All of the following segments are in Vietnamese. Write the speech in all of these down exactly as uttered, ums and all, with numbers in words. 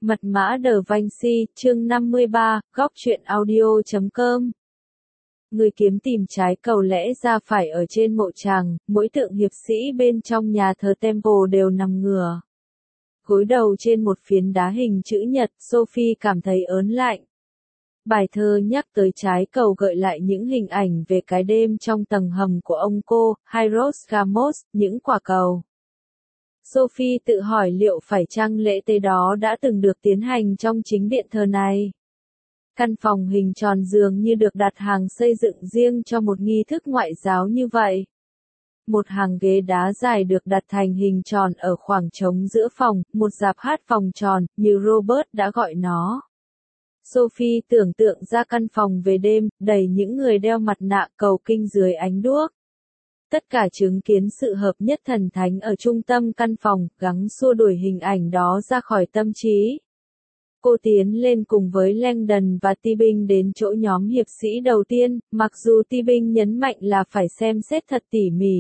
Mật mã Da Vinci, chương năm mươi ba, góc truyện audio chấm com. Người kiếm tìm trái cầu lẽ ra phải ở trên mộ tràng, mỗi tượng hiệp sĩ bên trong nhà thờ Temple đều nằm ngửa. Gối đầu trên một phiến đá hình chữ nhật, Sophie cảm thấy ớn lạnh. Bài thơ nhắc tới trái cầu gợi lại những hình ảnh về cái đêm trong tầng hầm của ông cô, Hieros Gamos, những quả cầu. Sophie tự hỏi liệu phải chăng lễ tế đó đã từng được tiến hành trong chính điện thờ này. Căn phòng hình tròn dường như được đặt hàng xây dựng riêng cho một nghi thức ngoại giáo như vậy. Một hàng ghế đá dài được đặt thành hình tròn ở khoảng trống giữa phòng, một dạp hát vòng tròn, như Robert đã gọi nó. Sophie tưởng tượng ra căn phòng về đêm, đầy những người đeo mặt nạ cầu kinh dưới ánh đuốc. Tất cả chứng kiến sự hợp nhất thần thánh ở trung tâm căn phòng, gắng xua đuổi hình ảnh đó ra khỏi tâm trí. Cô tiến lên cùng với Langdon và Tibbing đến chỗ nhóm hiệp sĩ đầu tiên, mặc dù Tibbing nhấn mạnh là phải xem xét thật tỉ mỉ.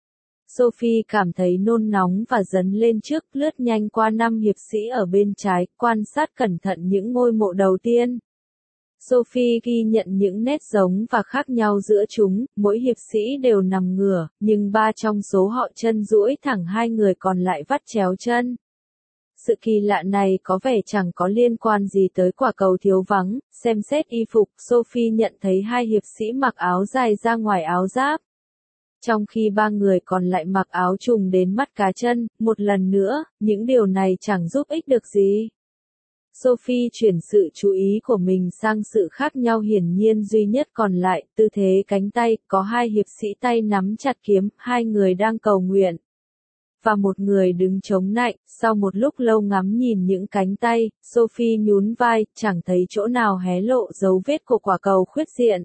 Sophie cảm thấy nôn nóng và dấn lên trước, lướt nhanh qua năm hiệp sĩ ở bên trái, quan sát cẩn thận những ngôi mộ đầu tiên. Sophie ghi nhận những nét giống và khác nhau giữa chúng, mỗi hiệp sĩ đều nằm ngửa, nhưng ba trong số họ chân duỗi thẳng, hai người còn lại vắt chéo chân. Sự kỳ lạ này có vẻ chẳng có liên quan gì tới quả cầu thiếu vắng. Xem xét y phục, Sophie nhận thấy hai hiệp sĩ mặc áo dài ra ngoài áo giáp. Trong khi ba người còn lại mặc áo trùm đến mắt cá chân, một lần nữa, những điều này chẳng giúp ích được gì. Sophie chuyển sự chú ý của mình sang sự khác nhau hiển nhiên duy nhất còn lại, tư thế cánh tay, có hai hiệp sĩ tay nắm chặt kiếm, hai người đang cầu nguyện. Và một người đứng chống nạnh, sau một lúc lâu ngắm nhìn những cánh tay, Sophie nhún vai, chẳng thấy chỗ nào hé lộ dấu vết của quả cầu khuyết diện.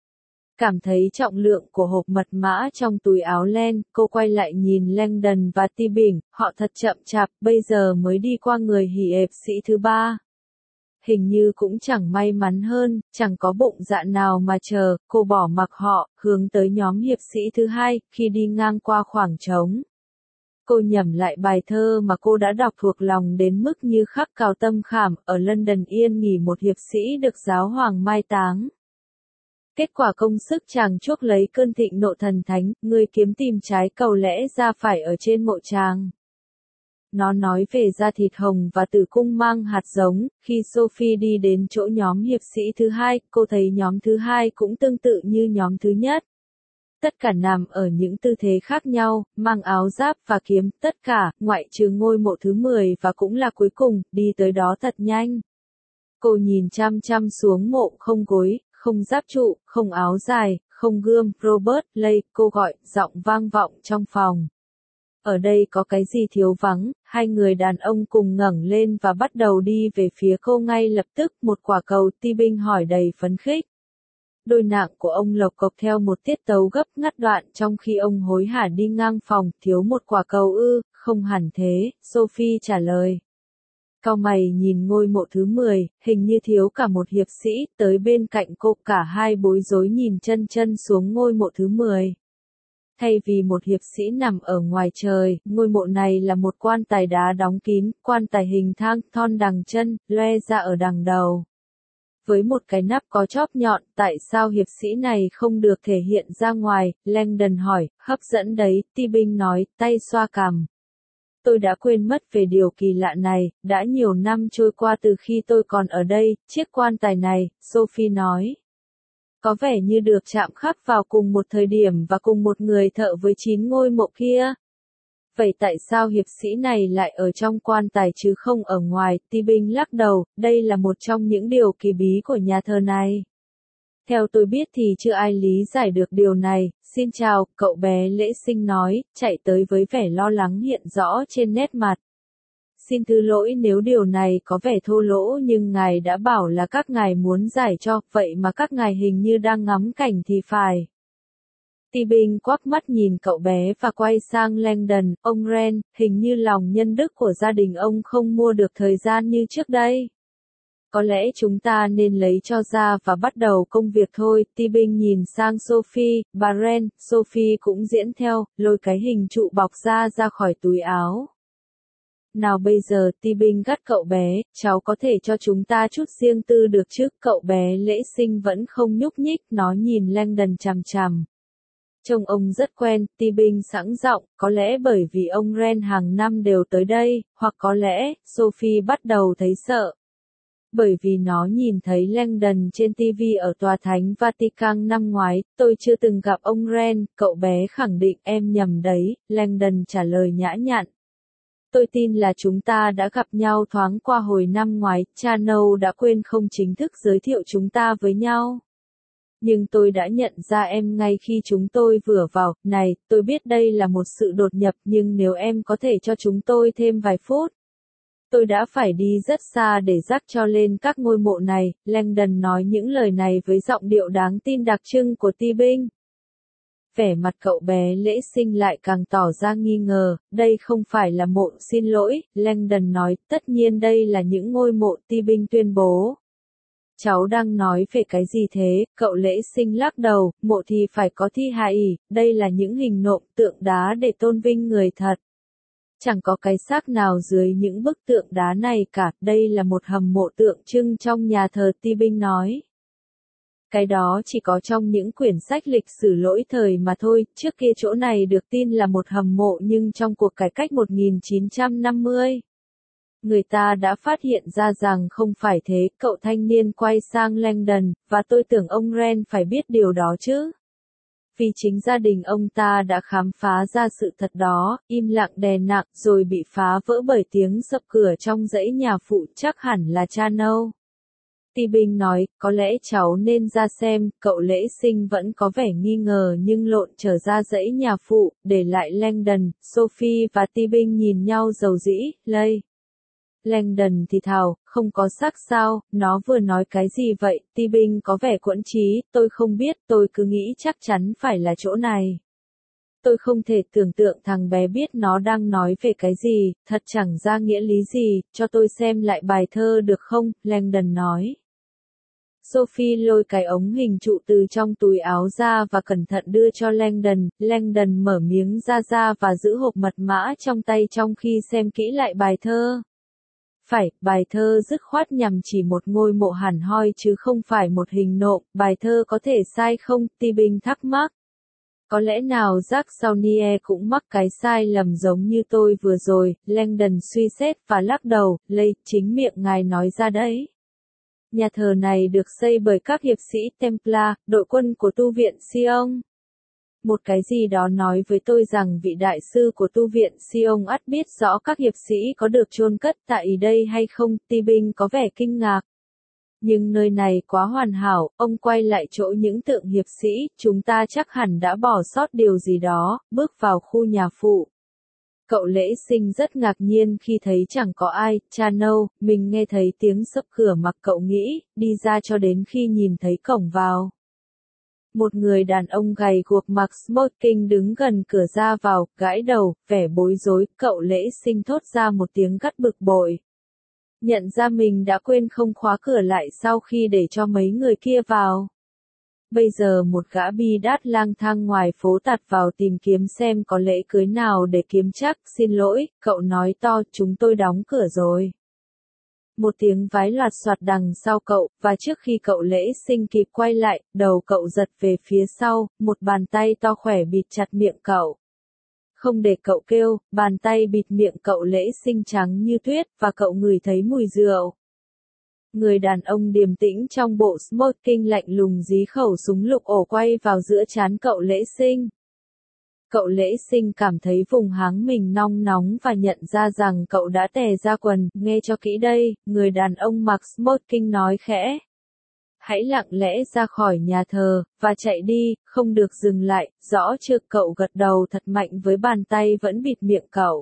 Cảm thấy trọng lượng của hộp mật mã trong túi áo len, cô quay lại nhìn Langdon và Tibbing, họ thật chậm chạp, bây giờ mới đi qua người hiệp sĩ thứ ba. Hình như cũng chẳng may mắn hơn, chẳng có bụng dạ nào mà chờ, cô bỏ mặc họ, hướng tới nhóm hiệp sĩ thứ hai, khi đi ngang qua khoảng trống. Cô nhẩm lại bài thơ mà cô đã đọc thuộc lòng đến mức như khắc cào tâm khảm, ở London yên nghỉ một hiệp sĩ được giáo hoàng mai táng. Kết quả công sức chàng chuốc lấy cơn thịnh nộ thần thánh, người kiếm tìm trái cầu lẽ ra phải ở trên mộ tràng. Nó nói về da thịt hồng và tử cung mang hạt giống. Khi Sophie đi đến chỗ nhóm hiệp sĩ thứ hai, cô thấy nhóm thứ hai cũng tương tự như nhóm thứ nhất. Tất cả nằm ở những tư thế khác nhau, mang áo giáp và kiếm, tất cả, ngoại trừ ngôi mộ thứ mười và cũng là cuối cùng, đi tới đó thật nhanh. Cô nhìn chăm chăm xuống mộ, không gối, không giáp trụ, không áo dài, không gươm. Robert, Lay, cô gọi, giọng vang vọng trong phòng. Ở đây có cái gì thiếu vắng? Hai người đàn ông cùng ngẩng lên và bắt đầu đi về phía cô ngay lập tức. Một quả cầu, Tibbing hỏi đầy phấn khích. Đôi nạng của ông lộc cộc theo một tiết tấu gấp ngắt đoạn trong khi ông hối hả đi ngang phòng. Thiếu một quả cầu ư? Không hẳn thế, Sophie trả lời. Cau mày nhìn ngôi mộ thứ mười, hình như thiếu cả một hiệp sĩ. Tới bên cạnh cô, cả hai bối rối nhìn chân chân xuống ngôi mộ thứ mười. Thay vì một hiệp sĩ nằm ở ngoài trời, ngôi mộ này là một quan tài đá đóng kín, quan tài hình thang, thon đằng chân, loe ra ở đằng đầu. Với một cái nắp có chóp nhọn, tại sao hiệp sĩ này không được thể hiện ra ngoài? Langdon hỏi, hấp dẫn đấy, Tibbing nói, tay xoa cằm. Tôi đã quên mất về điều kỳ lạ này, đã nhiều năm trôi qua từ khi tôi còn ở đây, chiếc quan tài này, Sophie nói. Có vẻ như được chạm khắc vào cùng một thời điểm và cùng một người thợ với chín ngôi mộ kia. Vậy tại sao hiệp sĩ này lại ở trong quan tài chứ không ở ngoài? Tibbing lắc đầu, đây là một trong những điều kỳ bí của nhà thờ này. Theo tôi biết thì chưa ai lý giải được điều này. Xin chào, cậu bé lễ sinh nói, chạy tới với vẻ lo lắng hiện rõ trên nét mặt. Xin thứ lỗi nếu điều này có vẻ thô lỗ nhưng ngài đã bảo là các ngài muốn giải cho, vậy mà các ngài hình như đang ngắm cảnh thì phải. Tibbing quắc mắt nhìn cậu bé và quay sang Langdon, ông Ren, hình như lòng nhân đức của gia đình ông không mua được thời gian như trước đây. Có lẽ chúng ta nên lấy cho ra và bắt đầu công việc thôi. Tibbing nhìn sang Sophie, bà Ren, Sophie cũng diễn theo, lôi cái hình trụ bọc ra ra khỏi túi áo. Nào bây giờ, Ti Binh gắt cậu bé, cháu có thể cho chúng ta chút riêng tư được chứ? Cậu bé lễ sinh vẫn không nhúc nhích, nó nhìn Langdon chằm chằm. Trông ông rất quen, Ti Binh sẵn giọng, có lẽ bởi vì ông Ren hàng năm đều tới đây, hoặc có lẽ, Sophie bắt đầu thấy sợ. Bởi vì nó nhìn thấy Langdon trên ti vi ở tòa thánh Vatican năm ngoái, tôi chưa từng gặp ông Ren, cậu bé khẳng định em nhầm đấy, Langdon trả lời nhã nhặn. Tôi tin là chúng ta đã gặp nhau thoáng qua hồi năm ngoái, cha Nâu đã quên không chính thức giới thiệu chúng ta với nhau. Nhưng tôi đã nhận ra em ngay khi chúng tôi vừa vào, này, tôi biết đây là một sự đột nhập nhưng nếu em có thể cho chúng tôi thêm vài phút. Tôi đã phải đi rất xa để dắt cho lên các ngôi mộ này, Langdon nói những lời này với giọng điệu đáng tin đặc trưng của Ti Binh. Vẻ mặt cậu bé lễ sinh lại càng tỏ ra nghi ngờ, đây không phải là mộ, xin lỗi, Langdon nói, tất nhiên đây là những ngôi mộ, Ti Binh tuyên bố. Cháu đang nói về cái gì thế, cậu lễ sinh lắc đầu, mộ thì phải có thi hài, đây là những hình nộm tượng đá để tôn vinh người thật. Chẳng có cái xác nào dưới những bức tượng đá này cả, đây là một hầm mộ tượng trưng trong nhà thờ, Ti Binh nói. Cái đó chỉ có trong những quyển sách lịch sử lỗi thời mà thôi, trước kia chỗ này được tin là một hầm mộ nhưng trong cuộc cải cách một nghìn chín trăm năm mươi. Người ta đã phát hiện ra rằng không phải thế, cậu thanh niên quay sang Langdon, và tôi tưởng ông Ren phải biết điều đó chứ. Vì chính gia đình ông ta đã khám phá ra sự thật đó, im lặng đè nặng rồi bị phá vỡ bởi tiếng sập cửa trong dãy nhà phụ, chắc hẳn là cha Nâu. Ti Binh nói, có lẽ cháu nên ra xem, cậu lễ sinh vẫn có vẻ nghi ngờ nhưng lộn trở ra dãy nhà phụ, để lại Langdon, Sophie và Ti Binh nhìn nhau dầu dĩ, lây. Langdon thì thào, không có xác sao, nó vừa nói cái gì vậy, Ti Binh có vẻ quẫn trí, tôi không biết, tôi cứ nghĩ chắc chắn phải là chỗ này. Tôi không thể tưởng tượng thằng bé biết nó đang nói về cái gì, thật chẳng ra nghĩa lý gì, cho tôi xem lại bài thơ được không, Langdon nói. Sophie lôi cái ống hình trụ từ trong túi áo ra và cẩn thận đưa cho Langdon, Langdon mở miếng ra ra và giữ hộp mật mã trong tay trong khi xem kỹ lại bài thơ. Phải, bài thơ dứt khoát nhằm chỉ một ngôi mộ hẳn hoi chứ không phải một hình nộm, bài thơ có thể sai không, Ti Binh thắc mắc. Có lẽ nào Jack Saunier cũng mắc cái sai lầm giống như tôi vừa rồi, Langdon suy xét và lắc đầu, lây, chính miệng ngài nói ra đấy. Nhà thờ này được xây bởi các hiệp sĩ Templar, đội quân của tu viện Sion. Một cái gì đó nói với tôi rằng vị đại sư của tu viện Sion ắt biết rõ các hiệp sĩ có được chôn cất tại đây hay không, Ti Binh có vẻ kinh ngạc. Nhưng nơi này quá hoàn hảo, ông quay lại chỗ những tượng hiệp sĩ, chúng ta chắc hẳn đã bỏ sót điều gì đó, bước vào khu nhà phụ. Cậu lễ sinh rất ngạc nhiên khi thấy chẳng có ai, cha Nâu, mình nghe thấy tiếng sập cửa mặc cậu nghĩ, đi ra cho đến khi nhìn thấy cổng vào. Một người đàn ông gầy guộc mặc smoking đứng gần cửa ra vào, gãi đầu, vẻ bối rối, cậu lễ sinh thốt ra một tiếng gắt bực bội. Nhận ra mình đã quên không khóa cửa lại sau khi để cho mấy người kia vào. Bây giờ một gã bi đát lang thang ngoài phố tạt vào tìm kiếm xem có lễ cưới nào để kiếm chắc, xin lỗi, cậu nói to, chúng tôi đóng cửa rồi. Một tiếng vái loạt soạt đằng sau cậu, và trước khi cậu lễ sinh kịp quay lại, đầu cậu giật về phía sau, một bàn tay to khỏe bịt chặt miệng cậu. Không để cậu kêu, bàn tay bịt miệng cậu lễ sinh trắng như tuyết, và cậu ngửi thấy mùi rượu. Người đàn ông điềm tĩnh trong bộ smoking lạnh lùng dí khẩu súng lục ổ quay vào giữa trán cậu lễ sinh. Cậu lễ sinh cảm thấy vùng háng mình nong nóng và nhận ra rằng cậu đã tè ra quần, nghe cho kỹ đây, người đàn ông mặc smoking nói khẽ. Hãy lặng lẽ ra khỏi nhà thờ, và chạy đi, không được dừng lại, rõ chưa, cậu gật đầu thật mạnh với bàn tay vẫn bịt miệng cậu.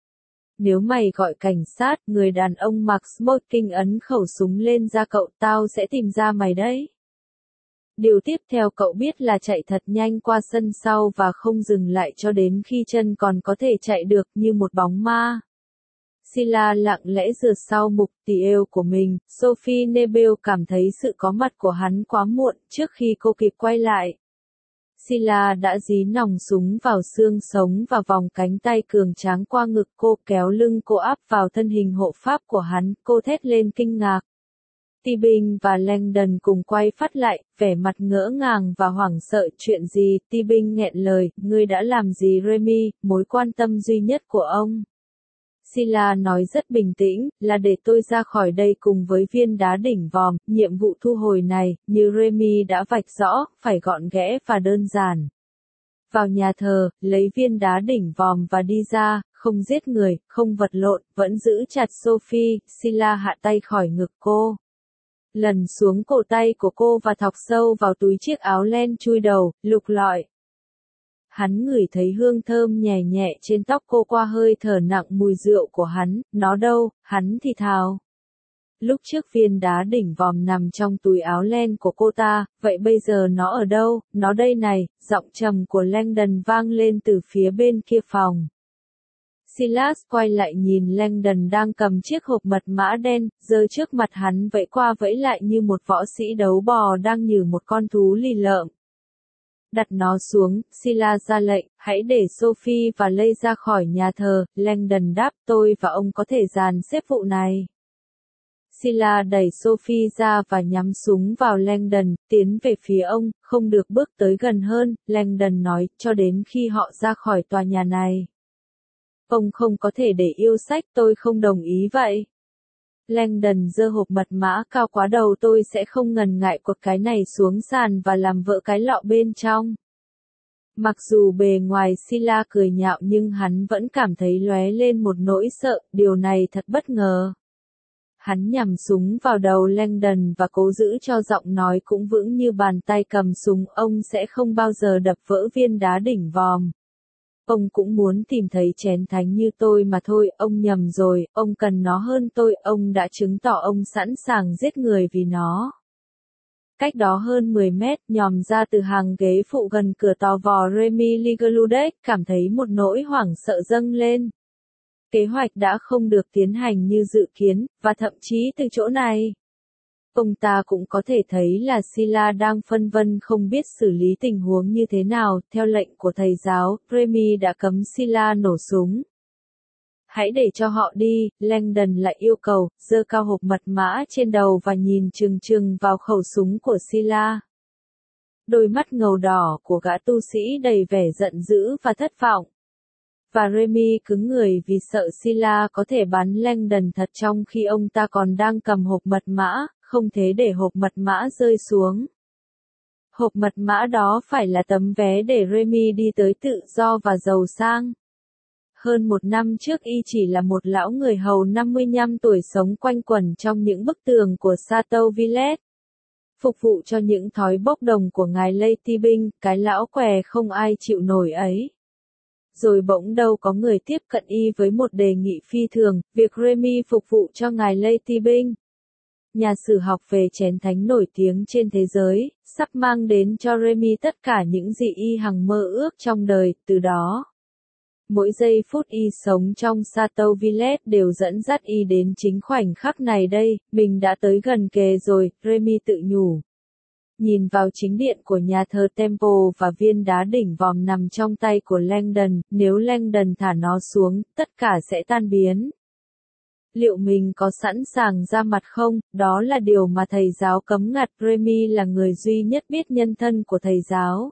Nếu mày gọi cảnh sát, người đàn ông mặc smoking ấn khẩu súng lên ra cậu, tao sẽ tìm ra mày đấy. Điều tiếp theo cậu biết là chạy thật nhanh qua sân sau và không dừng lại cho đến khi chân còn có thể chạy được như một bóng ma. Sila lặng lẽ rượt sau mục tỉ êu của mình, Sophie Nebel cảm thấy sự có mặt của hắn quá muộn trước khi cô kịp quay lại. Sila đã dí nòng súng vào xương sống và vòng cánh tay cường tráng qua ngực cô, kéo lưng cô áp vào thân hình hộ pháp của hắn, cô thét lên kinh ngạc. Tibing và Langdon cùng quay phát lại, vẻ mặt ngỡ ngàng và hoảng sợ. Chuyện gì? Tibing nghẹn lời, ngươi đã làm gì Remy, mối quan tâm duy nhất của ông? Sila nói rất bình tĩnh, là để tôi ra khỏi đây cùng với viên đá đỉnh vòm. Nhiệm vụ thu hồi này, như Remy đã vạch rõ, phải gọn ghẽ và đơn giản. Vào nhà thờ, lấy viên đá đỉnh vòm và đi ra, không giết người, không vật lộn, vẫn giữ chặt Sophie. Sila hạ tay khỏi ngực cô, lần xuống cổ tay của cô và thọc sâu vào túi chiếc áo len chui đầu, lục lọi. Hắn ngửi thấy hương thơm nhẹ nhẹ trên tóc cô qua hơi thở nặng mùi rượu của hắn. Nó đâu? Hắn thì thào. Lúc trước viên đá đỉnh vòm nằm trong túi áo len của cô ta, vậy bây giờ nó ở đâu? Nó đây này, giọng trầm của Langdon vang lên từ phía bên kia phòng. Silas quay lại nhìn Langdon đang cầm chiếc hộp mật mã đen, giơ trước mặt hắn vẫy qua vẫy lại như một võ sĩ đấu bò đang nhử một con thú lì lợm. Đặt nó xuống, Silas ra lệnh, hãy để Sophie và Lay ra khỏi nhà thờ. Langdon đáp, tôi và ông có thể dàn xếp vụ này. Sila đẩy Sophie ra và nhắm súng vào Langdon, tiến về phía ông, không được bước tới gần hơn. Langdon nói, cho đến khi họ ra khỏi tòa nhà này. Ông không có thể để yêu sách, tôi không đồng ý vậy. Langdon giơ hộp mật mã cao quá đầu, tôi sẽ không ngần ngại quật cái này xuống sàn và làm vỡ cái lọ bên trong. Mặc dù bề ngoài Sila cười nhạo nhưng hắn vẫn cảm thấy lóe lên một nỗi sợ, điều này thật bất ngờ. Hắn nhắm súng vào đầu Langdon và cố giữ cho giọng nói cũng vững như bàn tay cầm súng, ông sẽ không bao giờ đập vỡ viên đá đỉnh vòm. Ông cũng muốn tìm thấy chén thánh như tôi mà thôi, ông nhầm rồi, ông cần nó hơn tôi, ông đã chứng tỏ ông sẵn sàng giết người vì nó. Cách đó hơn mười mét, nhòm ra từ hàng ghế phụ gần cửa tò vò Remy Ligerludet, cảm thấy một nỗi hoảng sợ dâng lên. Kế hoạch đã không được tiến hành như dự kiến, và thậm chí từ chỗ này, ông ta cũng có thể thấy là Sila đang phân vân không biết xử lý tình huống như thế nào. Theo lệnh của thầy giáo, Remy đã cấm Sila nổ súng. Hãy để cho họ đi, Langdon lại yêu cầu, giơ cao hộp mật mã trên đầu và nhìn chừng chừng vào khẩu súng của Sila. Đôi mắt ngầu đỏ của gã tu sĩ đầy vẻ giận dữ và thất vọng. Và Remy cứng người vì sợ Sila có thể bắn Langdon thật trong khi ông ta còn đang cầm hộp mật mã, không thể để hộp mật mã rơi xuống. Hộp mật mã đó phải là tấm vé để Remy đi tới tự do và giàu sang. Hơn một năm trước y chỉ là một lão người hầu năm mươi lăm tuổi sống quanh quẩn trong những bức tường của Chateau Villette. Phục vụ cho những thói bốc đồng của ngài Lay Tibing, cái lão què không ai chịu nổi ấy. Rồi bỗng đâu có người tiếp cận y với một đề nghị phi thường, việc Remy phục vụ cho ngài Lay Tibing, nhà sử học về chén thánh nổi tiếng trên thế giới, sắp mang đến cho Remy tất cả những gì y hằng mơ ước trong đời. Từ đó, mỗi giây phút y sống trong Chateau Villette đều dẫn dắt y đến chính khoảnh khắc này đây, mình đã tới gần kề rồi, Remy tự nhủ. Nhìn vào chính điện của nhà thờ Temple và viên đá đỉnh vòm nằm trong tay của Langdon, nếu Langdon thả nó xuống, tất cả sẽ tan biến. Liệu mình có sẵn sàng ra mặt không? Đó là điều mà thầy giáo cấm ngặt. Remy là người duy nhất biết nhân thân của thầy giáo.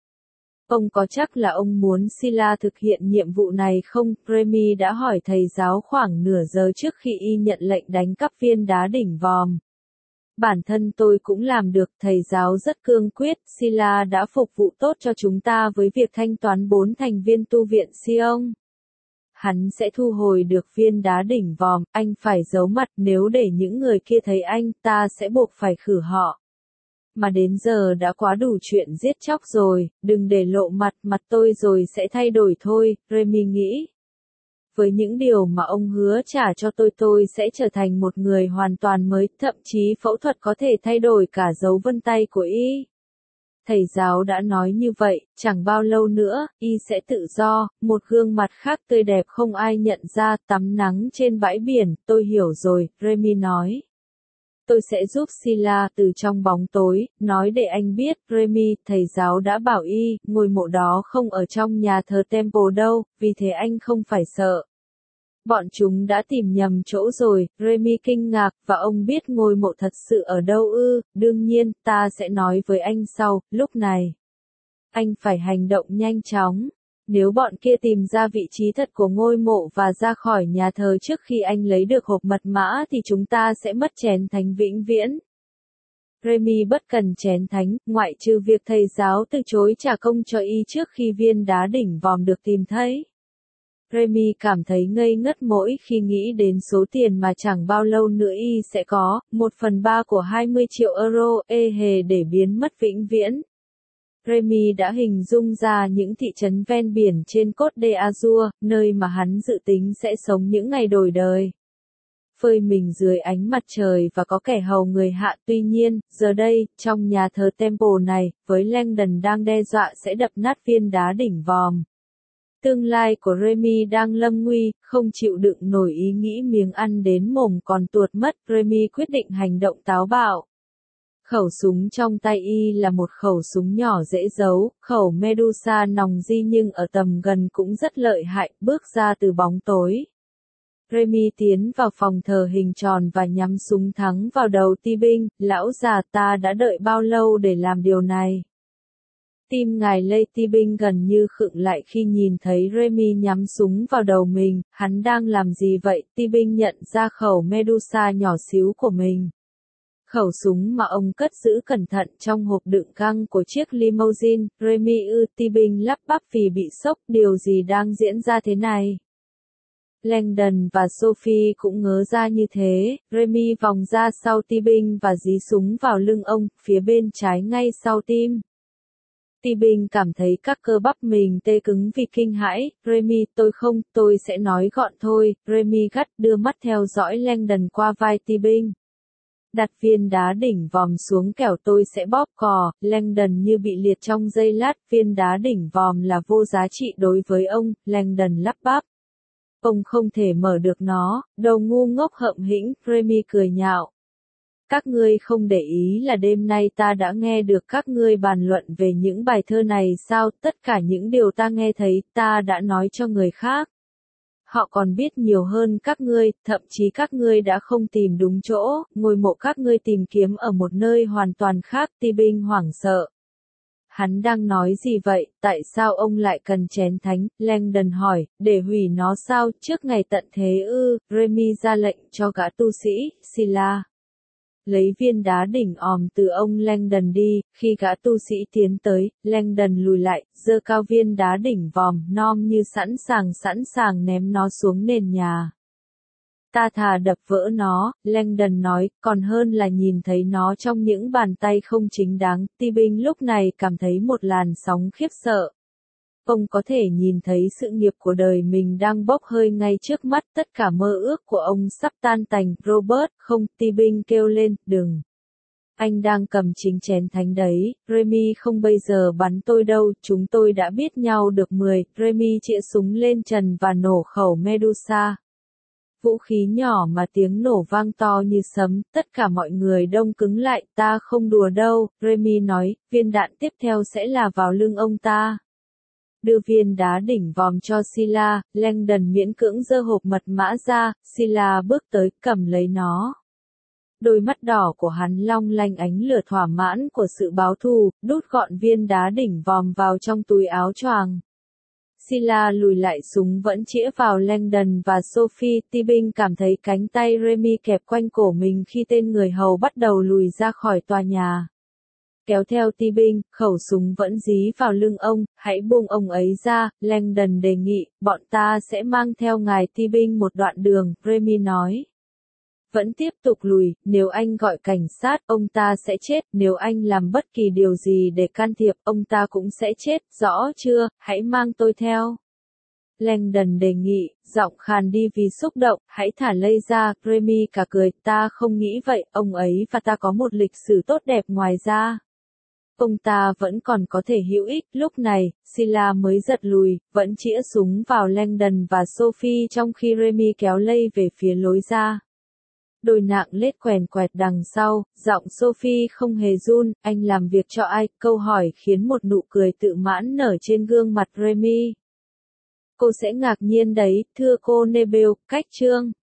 Ông có chắc là ông muốn Sila thực hiện nhiệm vụ này không? Remy đã hỏi thầy giáo khoảng nửa giờ trước khi y nhận lệnh đánh cắp viên đá đỉnh vòm. Bản thân tôi cũng làm được, thầy giáo rất cương quyết. Sila đã phục vụ tốt cho chúng ta với việc thanh toán bốn thành viên tu viện Sion. Hắn sẽ thu hồi được viên đá đỉnh vòm, anh phải giấu mặt, nếu để những người kia thấy anh, ta sẽ buộc phải khử họ. Mà đến giờ đã quá đủ chuyện giết chóc rồi, đừng để lộ mặt, mặt tôi rồi sẽ thay đổi thôi, Remy nghĩ. Với những điều mà ông hứa trả cho tôi tôi sẽ trở thành một người hoàn toàn mới, thậm chí phẫu thuật có thể thay đổi cả dấu vân tay của y. Thầy giáo đã nói như vậy, chẳng bao lâu nữa, y sẽ tự do, một gương mặt khác tươi đẹp không ai nhận ra, tắm nắng trên bãi biển, tôi hiểu rồi, Remy nói. Tôi sẽ giúp Sila từ trong bóng tối, nói để anh biết, Remy, thầy giáo đã bảo y, ngôi mộ đó không ở trong nhà thờ Temple đâu, vì thế anh không phải sợ. Bọn chúng đã tìm nhầm chỗ rồi, Remy kinh ngạc, và ông biết ngôi mộ thật sự ở đâu ư, đương nhiên, ta sẽ nói với anh sau, lúc này. Anh phải hành động nhanh chóng. Nếu bọn kia tìm ra vị trí thật của ngôi mộ và ra khỏi nhà thờ trước khi anh lấy được hộp mật mã thì chúng ta sẽ mất chén thánh vĩnh viễn. Remy bất cần chén thánh, ngoại trừ việc thầy giáo từ chối trả công cho y trước khi viên đá đỉnh vòm được tìm thấy. Remy cảm thấy ngây ngất mỗi khi nghĩ đến số tiền mà chẳng bao lâu nữa y sẽ có, một phần ba của hai mươi triệu euro, ê hề để biến mất vĩnh viễn. Remy đã hình dung ra những thị trấn ven biển trên Côte d'Azur, nơi mà hắn dự tính sẽ sống những ngày đổi đời. Phơi mình dưới ánh mặt trời và có kẻ hầu người hạ, tuy nhiên, giờ đây, trong nhà thờ Temple này, với Langdon đang đe dọa sẽ đập nát viên đá đỉnh vòm. Tương lai của Remy đang lâm nguy, không chịu đựng nổi ý nghĩ miếng ăn đến mồm còn tuột mất, Remy quyết định hành động táo bạo. Khẩu súng trong tay y là một khẩu súng nhỏ dễ giấu, khẩu Medusa nòng di nhưng ở tầm gần cũng rất lợi hại, bước ra từ bóng tối. Remy tiến vào phòng thờ hình tròn và nhắm súng thắng vào đầu ti binh, lão già ta đã đợi bao lâu để làm điều này. Tim ngài Lê ti binh gần như khựng lại khi nhìn thấy Remy nhắm súng vào đầu mình, hắn đang làm gì vậy? Ti binh nhận ra khẩu Medusa nhỏ xíu của mình. Khẩu súng mà ông cất giữ cẩn thận trong hộp đựng găng của chiếc limousine, Remy ư, ti binh lắp bắp vì bị sốc, điều gì đang diễn ra thế này? Langdon và Sophie cũng ngớ ra như thế, Remy vòng ra sau ti binh và dí súng vào lưng ông, phía bên trái ngay sau tim. Ti binh cảm thấy các cơ bắp mình tê cứng vì kinh hãi, Remy, tôi không, tôi sẽ nói gọn thôi, Remy gắt đưa mắt theo dõi Langdon qua vai ti binh. Đặt viên đá đỉnh vòm xuống kẻo tôi sẽ bóp cò, Langdon như bị liệt trong giây lát, viên đá đỉnh vòm là vô giá trị đối với ông, Langdon lắp bắp. Ông không thể mở được nó, đầu ngu ngốc hậm hĩnh, Remy cười nhạo. Các ngươi không để ý là đêm nay ta đã nghe được các ngươi bàn luận về những bài thơ này sao, tất cả những điều ta nghe thấy, ta đã nói cho người khác. Họ còn biết nhiều hơn các ngươi, thậm chí các ngươi đã không tìm đúng chỗ, ngôi mộ các ngươi tìm kiếm ở một nơi hoàn toàn khác, ti binh hoảng sợ. Hắn đang nói gì vậy, tại sao ông lại cần chén thánh, Langdon hỏi, để hủy nó sao, trước ngày tận thế ư, Remy ra lệnh cho gã tu sĩ, Sila. Lấy viên đá đỉnh òm từ ông Langdon đi, khi gã tu sĩ tiến tới, Langdon lùi lại, giơ cao viên đá đỉnh vòm, nom như sẵn sàng sẵn sàng ném nó xuống nền nhà. Ta thà đập vỡ nó, Langdon nói, còn hơn là nhìn thấy nó trong những bàn tay không chính đáng, ti binh lúc này cảm thấy một làn sóng khiếp sợ. Ông có thể nhìn thấy sự nghiệp của đời mình đang bốc hơi ngay trước mắt, tất cả mơ ước của ông sắp tan tành, Robert, không, ti binh kêu lên, đừng. Anh đang cầm chính chén thánh đấy, Remy không bây giờ bắn tôi đâu, chúng tôi đã biết nhau được mười, Remy chĩa súng lên trần và nổ khẩu Medusa. Vũ khí nhỏ mà tiếng nổ vang to như sấm, tất cả mọi người đông cứng lại, ta không đùa đâu, Remy nói, viên đạn tiếp theo sẽ là vào lưng ông ta. Đưa viên đá đỉnh vòm cho Sila, Langdon miễn cưỡng giơ hộp mật mã ra, Sila bước tới, cầm lấy nó. Đôi mắt đỏ của hắn long lanh ánh lửa thỏa mãn của sự báo thù, đút gọn viên đá đỉnh vòm vào trong túi áo choàng. Sila lùi lại, súng vẫn chĩa vào Langdon và Sophie, ti binh cảm thấy cánh tay Remy kẹp quanh cổ mình khi tên người hầu bắt đầu lùi ra khỏi tòa nhà. Kéo theo ti binh, khẩu súng vẫn dí vào lưng ông, hãy buông ông ấy ra, Langdon đề nghị, bọn ta sẽ mang theo ngài ti binh một đoạn đường, Remy nói. Vẫn tiếp tục lùi, nếu anh gọi cảnh sát, ông ta sẽ chết, nếu anh làm bất kỳ điều gì để can thiệp, ông ta cũng sẽ chết, rõ chưa, hãy mang tôi theo. Langdon đề nghị, giọng khàn đi vì xúc động, hãy thả Lây ra, Remy cả cười, ta không nghĩ vậy, ông ấy và ta có một lịch sử tốt đẹp ngoài ra. Ông ta vẫn còn có thể hữu ích, lúc này, Sila mới giật lùi, vẫn chĩa súng vào Langdon và Sophie trong khi Remy kéo Lây về phía lối ra. đôi nạng lết quèn quẹt đằng sau, giọng Sophie không hề run, anh làm việc cho ai, câu hỏi khiến một nụ cười tự mãn nở trên gương mặt Remy. Cô sẽ ngạc nhiên đấy, thưa cô Nebel, cách trương.